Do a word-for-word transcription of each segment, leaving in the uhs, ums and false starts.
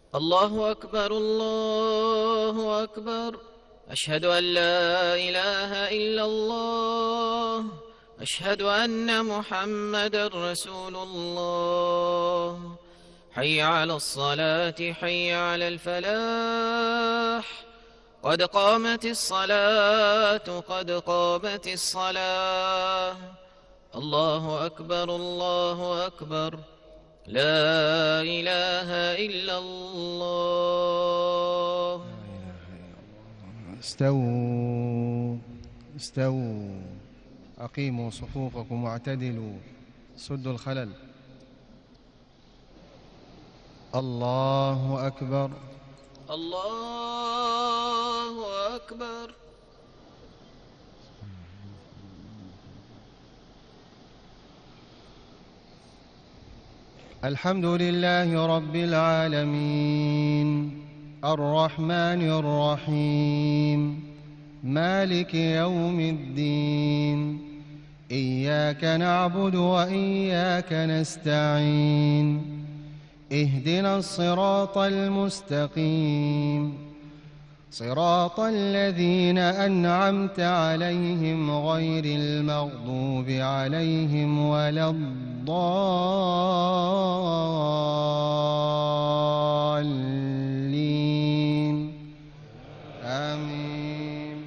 الله أكبر الله أكبر. أشهد أن لا إله إلا الله. أشهد أن محمدا رسول الله. حي على الصلاة حي على الفلاح. قد قامت الصلاة قد قامت الصلاة. الله أكبر الله أكبر. لا إله إلا الله. استووا استووا أقيموا صفوفكم واعتدلوا، سدوا الخلل. الله أكبر الله أكبر. الحمد لله رب العالمين، الرحمن الرحيم، مالك يوم الدين. إياك نعبد وإياك نستعين، اهدنا الصراط المستقيم، صراط الذين أنعمت عليهم غير المغضوب عليهم ولا الضالين. آمين.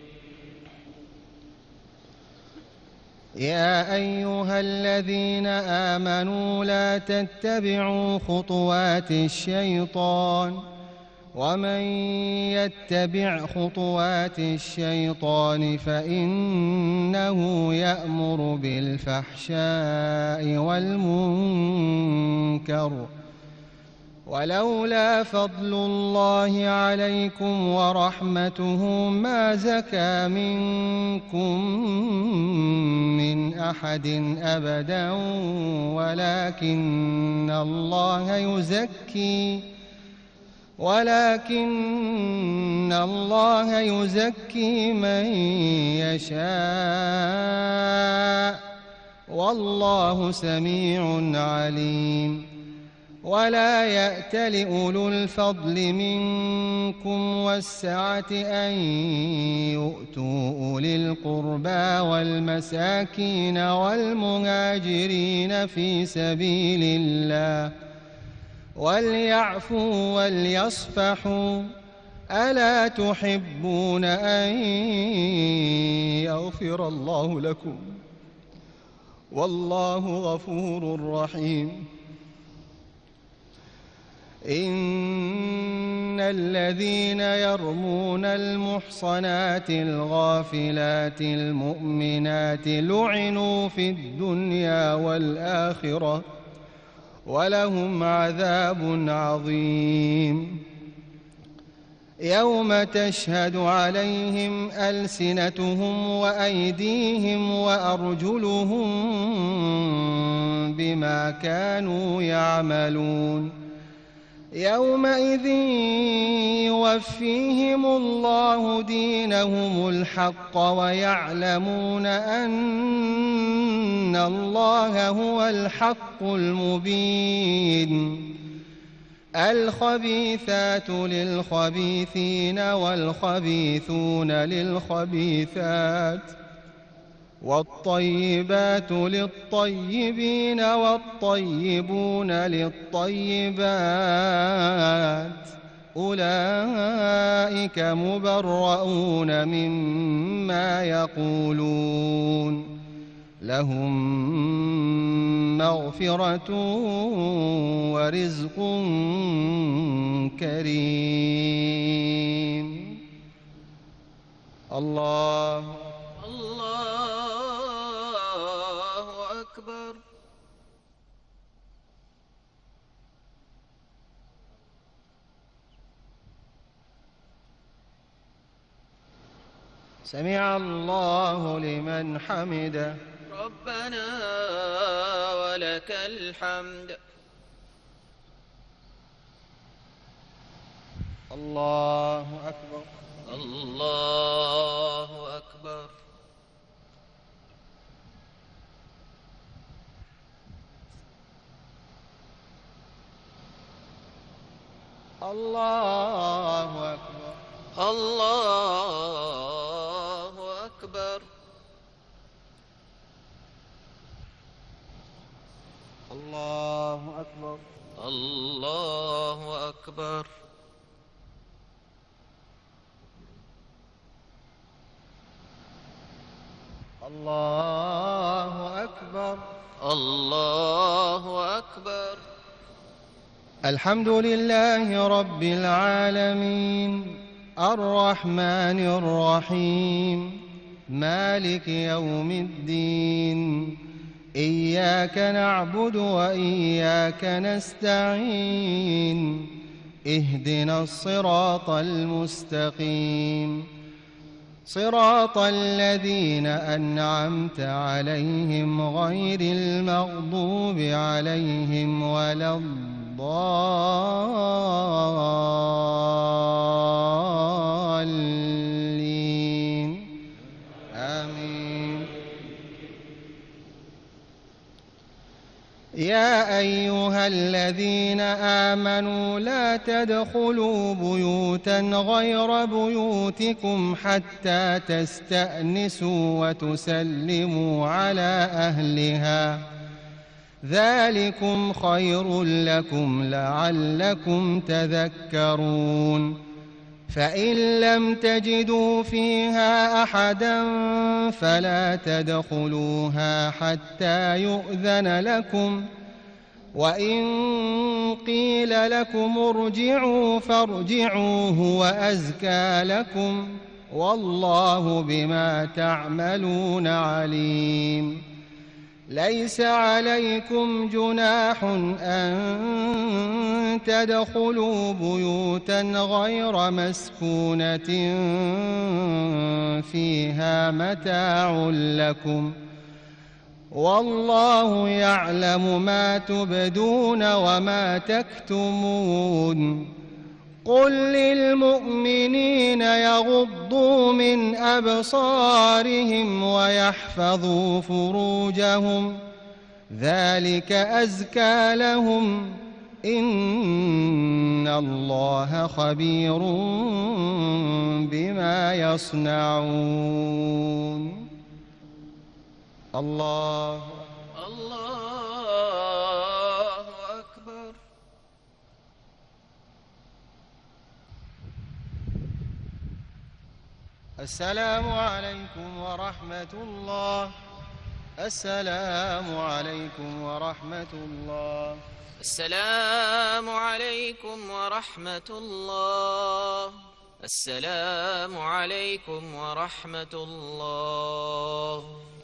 يا أيها الذين آمنوا لا تتبعوا خطوات الشيطان، ومن يتبع خطوات الشيطان فإنه يأمر بالفحشاء والمنكر، ولولا فضل الله عليكم ورحمته ما زكى منكم من أحد أبدا، ولكن الله يزكي ولكن الله يزكي من يشاء، والله سميع عليم. ولا يأتل أولو الفضل منكم والسعة أن يؤتوا أولي القربى والمساكين والمهاجرين في سبيل الله، وليعفوا وليصفحوا. ألا تحبون أن يغفر الله لكم؟ والله غفور رحيم. إن الذين يرمون المحصنات الغافلات المؤمنات لعنوا في الدنيا والآخرة، ولهم عذاب عظيم. يوم تشهد عليهم ألسنتهم وأيديهم وأرجلهم بما كانوا يعملون. يومئذ يوفيهم الله دينهم الحق، ويعلمون أن الله هو الحق المبين. الخبيثات للخبيثين والخبيثون للخبيثات، والطيبات للطيبين والطيبون للطيبات، أولئك مبرؤون مما يقولون، لهم مغفرة ورزق كريم. الله الله أكبر. سمع الله لمن حمده. ربنا ولك الحمد. الله أكبر الله أكبر. الله أكبر. الله أكبر. الله أكبر. الله أكبر. الله أكبر. الله أكبر. الحمد لله رب العالمين الرحمن الرحيم مالك يوم الدين إياك نعبد وإياك نستعين اهدنا الصراط المستقيم صراط الذين أنعمت عليهم غير المغضوب عليهم ولا الضالين آمين. يا أيها الذين آمنوا لا تدخلوا بيوتا غير بيوتكم حتى تستأنسوا وتسلموا على أهلها ذلكم خير لكم لعلكم تذكرون. فإن لم تجدوا فيها أحدا فلا تدخلوها حتى يؤذن لكم وإن قيل لكم ارجعوا فارجعوا هو أزكى لكم والله بما تعملون عليم. ليس عليكم جناح أن تدخلوا بيوتا غير مسكونة فيها متاع لكم والله يعلم ما تبدون وما تكتمون. قل للمؤمنين يغضوا من أبصارهم ويحفظوا فروجهم ذلك أزكى لهم إن الله خبير بما يصنعون. الله الله أكبر. السلام عليكم ورحمة الله. السلام عليكم ورحمة الله. السلام عليكم ورحمة الله. السلام عليكم ورحمة الله.